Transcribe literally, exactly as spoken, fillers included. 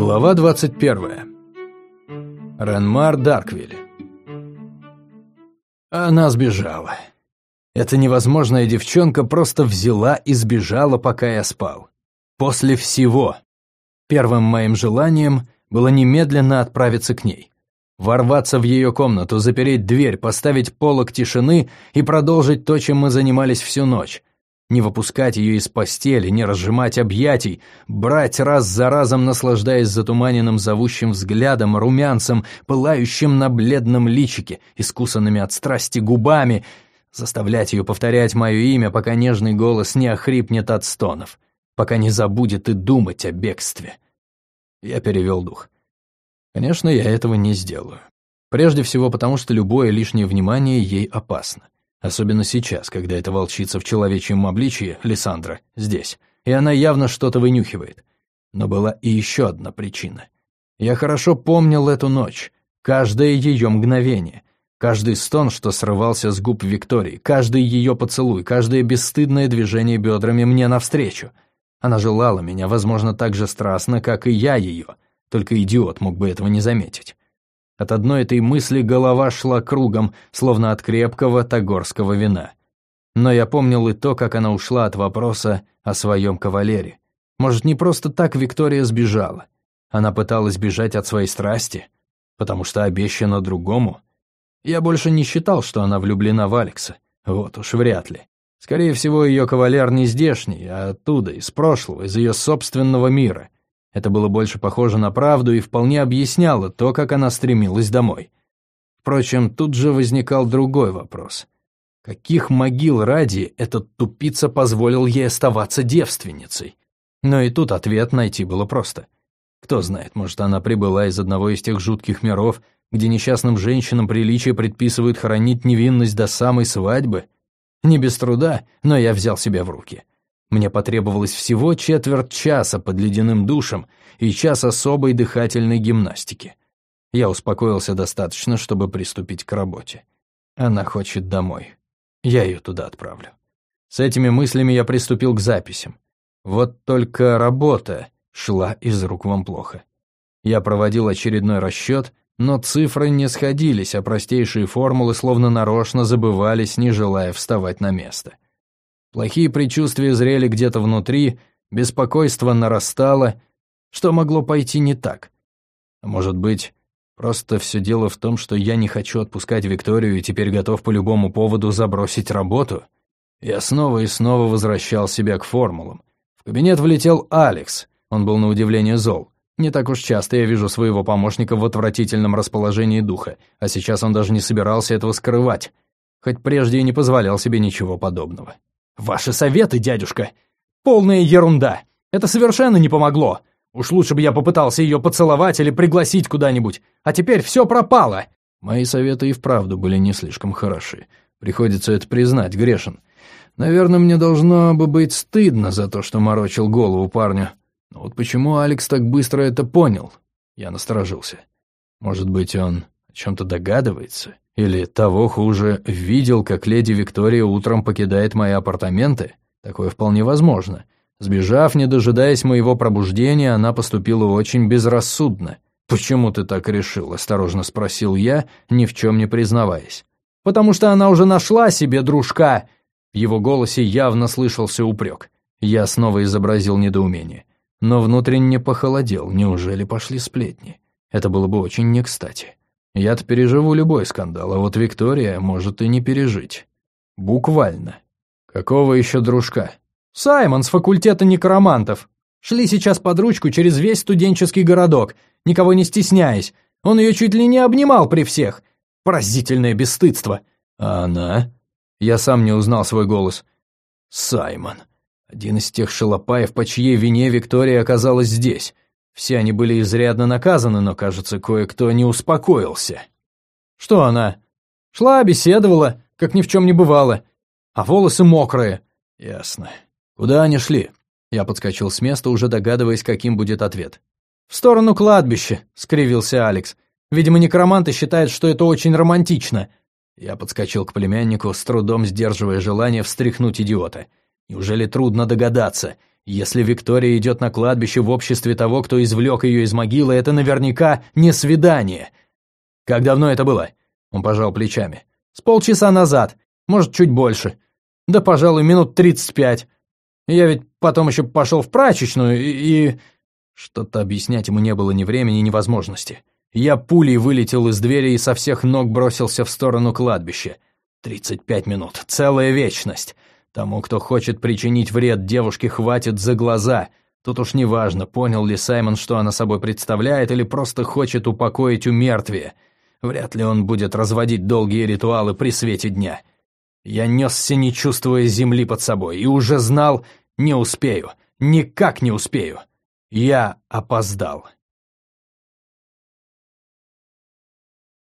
Глава двадцать первая. Ренмар Дарквиль. Она сбежала. Эта невозможная девчонка просто взяла и сбежала, пока я спал. После всего. Первым моим желанием было немедленно отправиться к ней. Ворваться в ее комнату, запереть дверь, поставить полог тишины и продолжить то, чем мы занимались всю ночь. Не выпускать ее из постели, не разжимать объятий, брать раз за разом, наслаждаясь затуманенным зовущим взглядом, румянцем, пылающим на бледном личике, искусанными от страсти губами, заставлять ее повторять мое имя, пока нежный голос не охрипнет от стонов, пока не забудет и думать о бегстве. Я перевел дух. Конечно, я этого не сделаю. Прежде всего потому, что любое лишнее внимание ей опасно. Особенно сейчас, когда эта волчица в человечьем обличье, Лиссандра, здесь, и она явно что-то вынюхивает. Но была и еще одна причина. Я хорошо помнил эту ночь, каждое ее мгновение, каждый стон, что срывался с губ Виктории, каждый ее поцелуй, каждое бесстыдное движение бедрами мне навстречу. Она желала меня, возможно, так же страстно, как и я ее, только идиот мог бы этого не заметить. От одной этой мысли голова шла кругом, словно от крепкого тогорского вина. Но я помнил и то, как она ушла от вопроса о своем кавалере. Может, не просто так Виктория сбежала? Она пыталась бежать от своей страсти, потому что обещана другому? Я больше не считал, что она влюблена в Алекса. Вот уж вряд ли. Скорее всего, ее кавалер не здешний, а оттуда, из прошлого, из ее собственного мира. Это было больше похоже на правду и вполне объясняло то, как она стремилась домой. Впрочем, тут же возникал другой вопрос. Каких могил ради этот тупица позволил ей оставаться девственницей? Но и тут ответ найти было просто. Кто знает, может, она прибыла из одного из тех жутких миров, где несчастным женщинам приличие предписывают хоронить невинность до самой свадьбы? Не без труда, но я взял себя в руки. Мне потребовалось всего четверть часа под ледяным душем и час особой дыхательной гимнастики. Я успокоился достаточно, чтобы приступить к работе. Она хочет домой. Я ее туда отправлю. С этими мыслями я приступил к записям. Вот только работа шла из рук вон плохо. Я проводил очередной расчет, но цифры не сходились, а простейшие формулы словно нарочно забывались, не желая вставать на место. Плохие предчувствия зрели где-то внутри, беспокойство нарастало. Что могло пойти не так? А может быть, просто все дело в том, что я не хочу отпускать Викторию и теперь готов по любому поводу забросить работу? Я снова и снова возвращал себя к формулам. В кабинет влетел Алекс, он был на удивление зол. Не так уж часто я вижу своего помощника в отвратительном расположении духа, а сейчас он даже не собирался этого скрывать, хоть прежде и не позволял себе ничего подобного. «Ваши советы, дядюшка, полная ерунда. Это совершенно не помогло. Уж лучше бы я попытался ее поцеловать или пригласить куда-нибудь, а теперь все пропало». Мои советы и вправду были не слишком хороши. Приходится это признать, грешен. Наверное, мне должно бы быть стыдно за то, что морочил голову парню. Но вот почему Алекс так быстро это понял? Я насторожился. Может быть, он о чем-то догадывается? Или, того хуже, видел, как леди Виктория утром покидает мои апартаменты? Такое вполне возможно. Сбежав, не дожидаясь моего пробуждения, она поступила очень безрассудно. «Почему ты так решил?» – осторожно спросил я, ни в чем не признаваясь. «Потому что она уже нашла себе дружка!» В его голосе явно слышался упрек. Я снова изобразил недоумение. Но внутренне похолодел, неужели пошли сплетни? Это было бы очень не кстати. Я-то переживу любой скандал, а вот Виктория может и не пережить. Буквально. Какого еще дружка? Саймон с факультета некромантов. Шли сейчас под ручку через весь студенческий городок, никого не стесняясь. Он ее чуть ли не обнимал при всех. Поразительное бесстыдство. А она? Я сам не узнал свой голос. Саймон. Один из тех шалопаев, по чьей вине Виктория оказалась здесь. Все они были изрядно наказаны, но, кажется, кое-кто не успокоился. Что она? Шла, беседовала, как ни в чем не бывало. А волосы мокрые. Ясно. Куда они шли? Я подскочил с места, уже догадываясь, каким будет ответ. В сторону кладбища, скривился Алекс. Видимо, некроманты считают, что это очень романтично. Я подскочил к племяннику, с трудом сдерживая желание встряхнуть идиота. Неужели трудно догадаться? Если Виктория идет на кладбище в обществе того, кто извлек ее из могилы, это наверняка не свидание. Как давно это было? Он пожал плечами. С полчаса назад, может, чуть больше. Да, пожалуй, минут тридцать пять. Я ведь потом еще пошел в прачечную и... и... Что-то объяснять ему не было ни времени, ни возможности. Я пулей вылетел из двери и со всех ног бросился в сторону кладбища. Тридцать пять минут, целая вечность. Тому, кто хочет причинить вред девушке, хватит за глаза. Тут уж не важно, понял ли Саймон, что она собой представляет, или просто хочет упокоить умертвие. Вряд ли он будет разводить долгие ритуалы при свете дня. Я несся, не чувствуя земли под собой, и уже знал, не успею, никак не успею. Я опоздал.